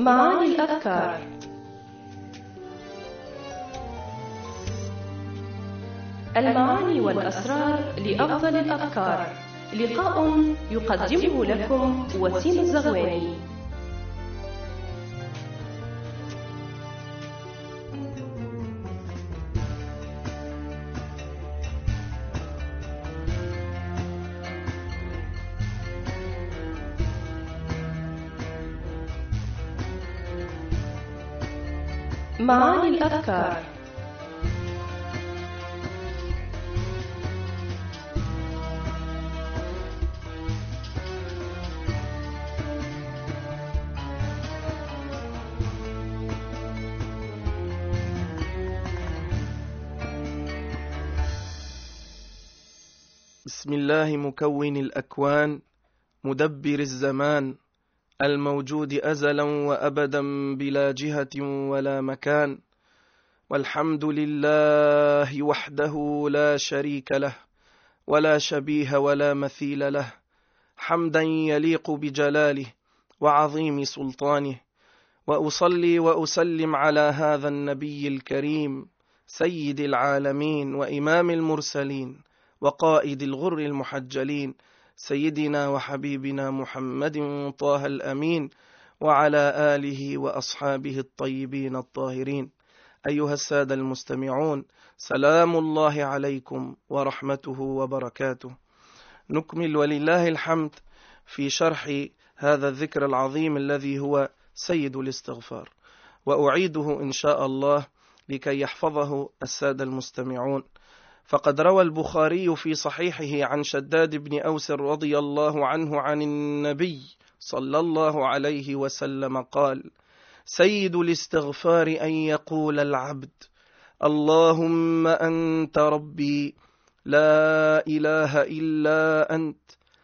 معاني الأفكار. المعاني والأسرار لأفضل الأفكار. لقاء يقدمه لكم وسيم الزغواني. معاني الأفكار. بسم الله مكون الأكوان، مدبر الزمان، الموجود أزلا وأبدا بلا جهة ولا مكان، والحمد لله وحده لا شريك له ولا شبيه ولا مثيل له، حمدا يليق بجلاله وعظيم سلطانه. وأصلي وأسلم على هذا النبي الكريم سيد العالمين وإمام المرسلين وقائد الغر المحجلين، سيدنا وحبيبنا محمد طه الأمين، وعلى آله وأصحابه الطيبين الطاهرين. أيها السادة المستمعون، سلام الله عليكم ورحمته وبركاته. نكمل ولله الحمد في شرح هذا الذكر العظيم الذي هو سيد الاستغفار، وأعيده إن شاء الله لكي يحفظه السادة المستمعون. فقد روى البخاري في صحيحه عن شداد بن أوس رضي الله عنه عن النبي صلى الله عليه وسلم قال: سيد الاستغفار أن يقول العبد: اللهم أنت ربي لا إله إلا أنت،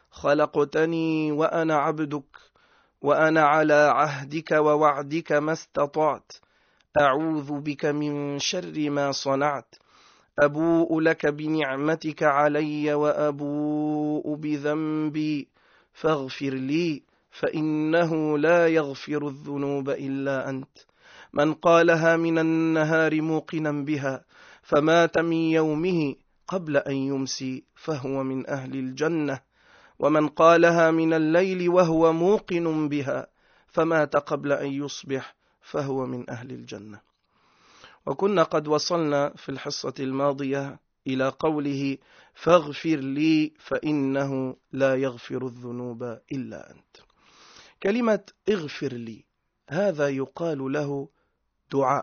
خلقتني وأنا عبدك، وأنا على عهدك ووعدك ما استطعت، أعوذ بك من شر ما صنعت، أبوء لك بنعمتك علي وأبوء بذنبي فاغفر لي فإنه لا يغفر الذنوب إلا أنت. من قالها من النهار موقنا بها فمات من يومه قبل أن يمسي فهو من أهل الجنة، ومن قالها من الليل وهو موقن بها فمات قبل أن يصبح فهو من أهل الجنة. وكنا قد وصلنا في الحصة الماضية إلى قوله: فاغفر لي فإنه لا يغفر الذنوب إلا أنت. كلمة اغفر لي هذا يقال له دعاء،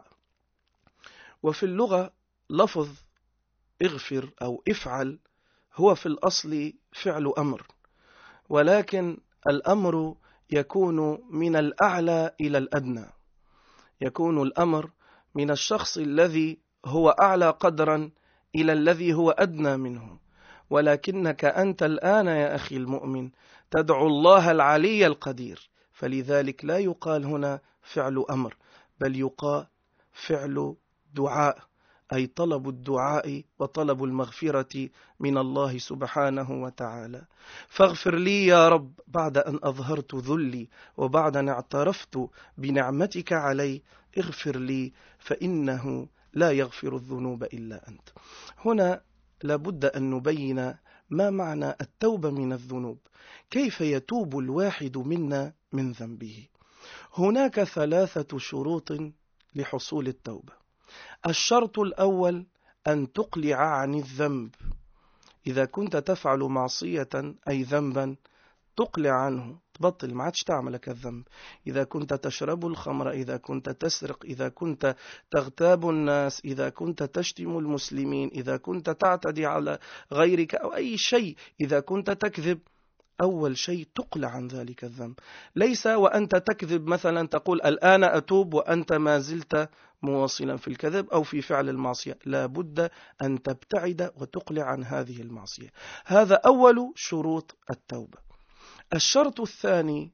وفي اللغة لفظ اغفر أو افعل هو في الأصل فعل أمر، ولكن الأمر يكون من الأعلى إلى الأدنى، يكون الأمر من الشخص الذي هو أعلى قدرا إلى الذي هو أدنى منه. ولكنك أنت الآن يا أخي المؤمن تدعو الله العلي القدير، فلذلك لا يقال هنا فعل أمر، بل يقال فعل دعاء، أي طلب الدعاء وطلب المغفرة من الله سبحانه وتعالى. فاغفر لي يا رب بعد أن أظهرت ذلي وبعد أن اعترفت بنعمتك علي، اغفر لي فإنه لا يغفر الذنوب إلا أنت. هنا لابد أن نبين ما معنى التوبة من الذنوب، كيف يتوب الواحد منا من ذنبه. هناك 3 شروط لحصول التوبة. الشرط الأول أن تقلع عن الذنب. إذا كنت تفعل معصية أي ذنبا تقلع عنه، تبطل، ما عادش تعملك الذنب. إذا كنت تشرب الخمر، إذا كنت تسرق، إذا كنت تغتاب الناس، إذا كنت تشتم المسلمين، إذا كنت تعتدي على غيرك أو أي شيء، إذا كنت تكذب، أول شيء تقلع عن ذلك الذنب. ليس وأنت تكذب مثلا تقول الآن أتوب وأنت ما زلت مواصلا في الكذب أو في فعل المعصية، لا بد أن تبتعد وتقلع عن هذه المعصية. هذا أول شروط التوبة. الشرط الثاني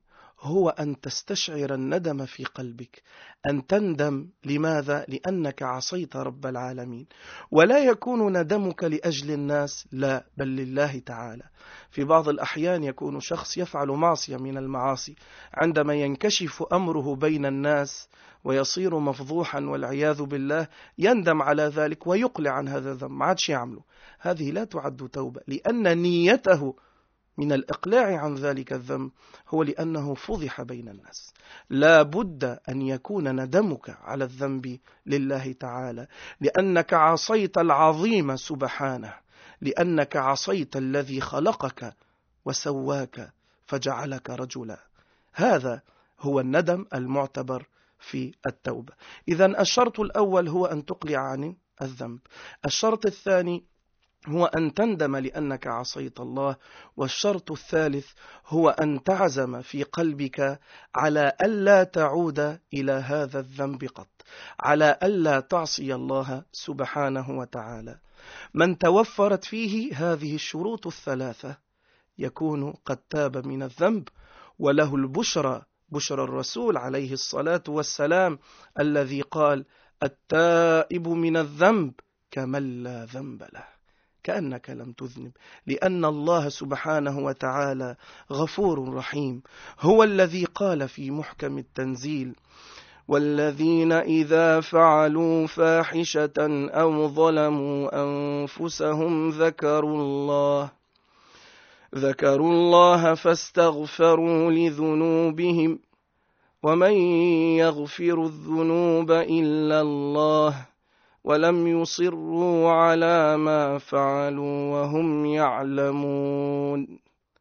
هو أن تستشعر الندم في قلبك، أن تندم. لماذا؟ لأنك عصيت رب العالمين. ولا يكون ندمك لأجل الناس، لا، بل لله تعالى. في بعض الأحيان يكون شخص يفعل معصية من المعاصي، عندما ينكشف أمره بين الناس ويصير مفضوحا والعياذ بالله يندم على ذلك ويقلع عن هذا الذنب، ما عادش يعمله. هذه لا تعد توبة، لأن نيته من الإقلاع عن ذلك الذنب هو لأنه فضح بين الناس. لا بد أن يكون ندمك على الذنب لله تعالى، لأنك عصيت العظيم سبحانه، لأنك عصيت الذي خلقك وسواك فجعلك رجلا. هذا هو الندم المعتبر في التوبة. إذن الشرط الأول هو أن تقلع عن الذنب. الشرط الثاني هو أن تندم لأنك عصيت الله. والشرط الثالث هو أن تعزم في قلبك على ألا تعود إلى هذا الذنب قط، على ألا تعصي الله سبحانه وتعالى. من توفرت فيه هذه الشروط الثلاثة يكون قد تاب من الذنب، وله البشرى، بشرى الرسول عليه الصلاة والسلام الذي قال: التائب من الذنب كمن لا ذنب له، كأنك لم تذنب، لأن الله سبحانه وتعالى غفور رحيم. هو الذي قال في محكم التنزيل: والذين إذا فعلوا فاحشة أو ظلموا أنفسهم ذكروا الله فاستغفروا لذنوبهم ومن يغفر الذنوب إلا الله ولم يصروا على ما فعلوا وهم يعلمون.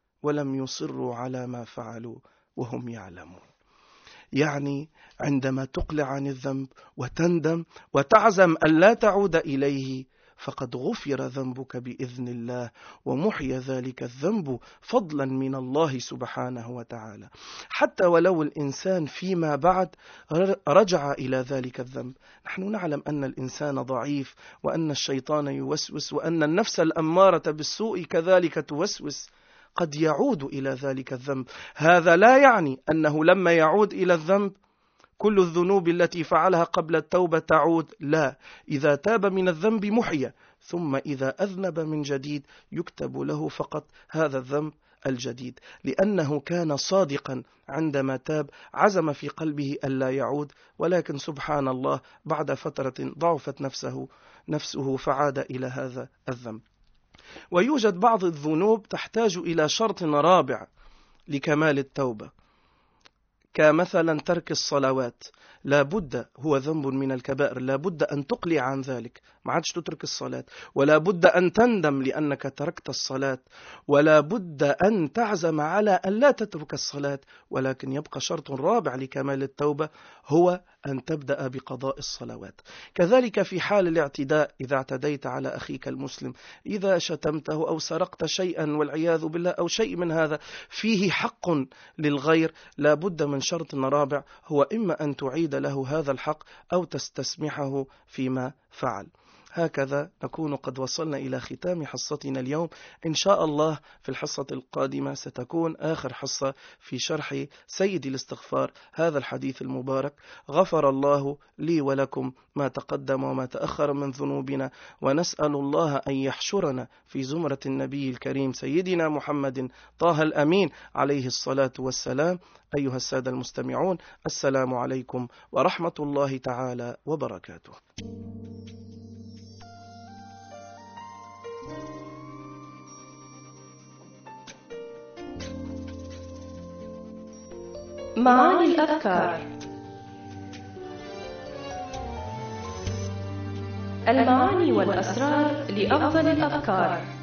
يعني عندما تقلع عن الذنب وتندم وتعزم أن لا تعود إليه فقد غفر ذنبك بإذن الله، ومحي ذلك الذنب فضلا من الله سبحانه وتعالى. حتى ولو الإنسان فيما بعد رجع إلى ذلك الذنب، نحن نعلم أن الإنسان ضعيف، وأن الشيطان يوسوس، وأن النفس الأمارة بالسوء كذلك توسوس، قد يعود إلى ذلك الذنب. هذا لا يعني أنه لما يعود إلى الذنب كل الذنوب التي فعلها قبل التوبة تعود، لا. إذا تاب من الذنب محي، ثم إذا أذنب من جديد يكتب له فقط هذا الذنب الجديد، لأنه كان صادقا عندما تاب، عزم في قلبه ألا يعود، ولكن سبحان الله بعد فترة ضعفت نفسه فعاد إلى هذا الذنب. ويوجد بعض الذنوب تحتاج إلى شرط رابع لكمال التوبة، كمثلا ترك الصلوات. لا بد، هو ذنب من الكبائر، لا بد أن تقلع عن ذلك، ما عادش تترك الصلاة، ولا بد أن تندم لأنك تركت الصلاة، ولا بد أن تعزم على أن لا تترك الصلاة. ولكن يبقى شرط رابع لكمال التوبة، هو أن تبدأ بقضاء الصلوات. كذلك في حال الاعتداء، إذا اعتديت على أخيك المسلم، إذا شتمته أو سرقت شيئا والعياذ بالله أو شيء من هذا فيه حق للغير، لا بد من شرط رابع، هو إما أن تعيد له هذا الحق أو تستسمحه فيما فعل. هكذا نكون قد وصلنا إلى ختام حصتنا اليوم. إن شاء الله في الحصة القادمة ستكون آخر حصة في شرح سيد الاستغفار، هذا الحديث المبارك. غفر الله لي ولكم ما تقدم وما تأخر من ذنوبنا، ونسأل الله أن يحشرنا في زمرة النبي الكريم سيدنا محمد طه الأمين عليه الصلاة والسلام. أيها السادة المستمعون، السلام عليكم ورحمة الله تعالى وبركاته. معاني الأذكار. المعاني والأسرار لأفضل الأذكار.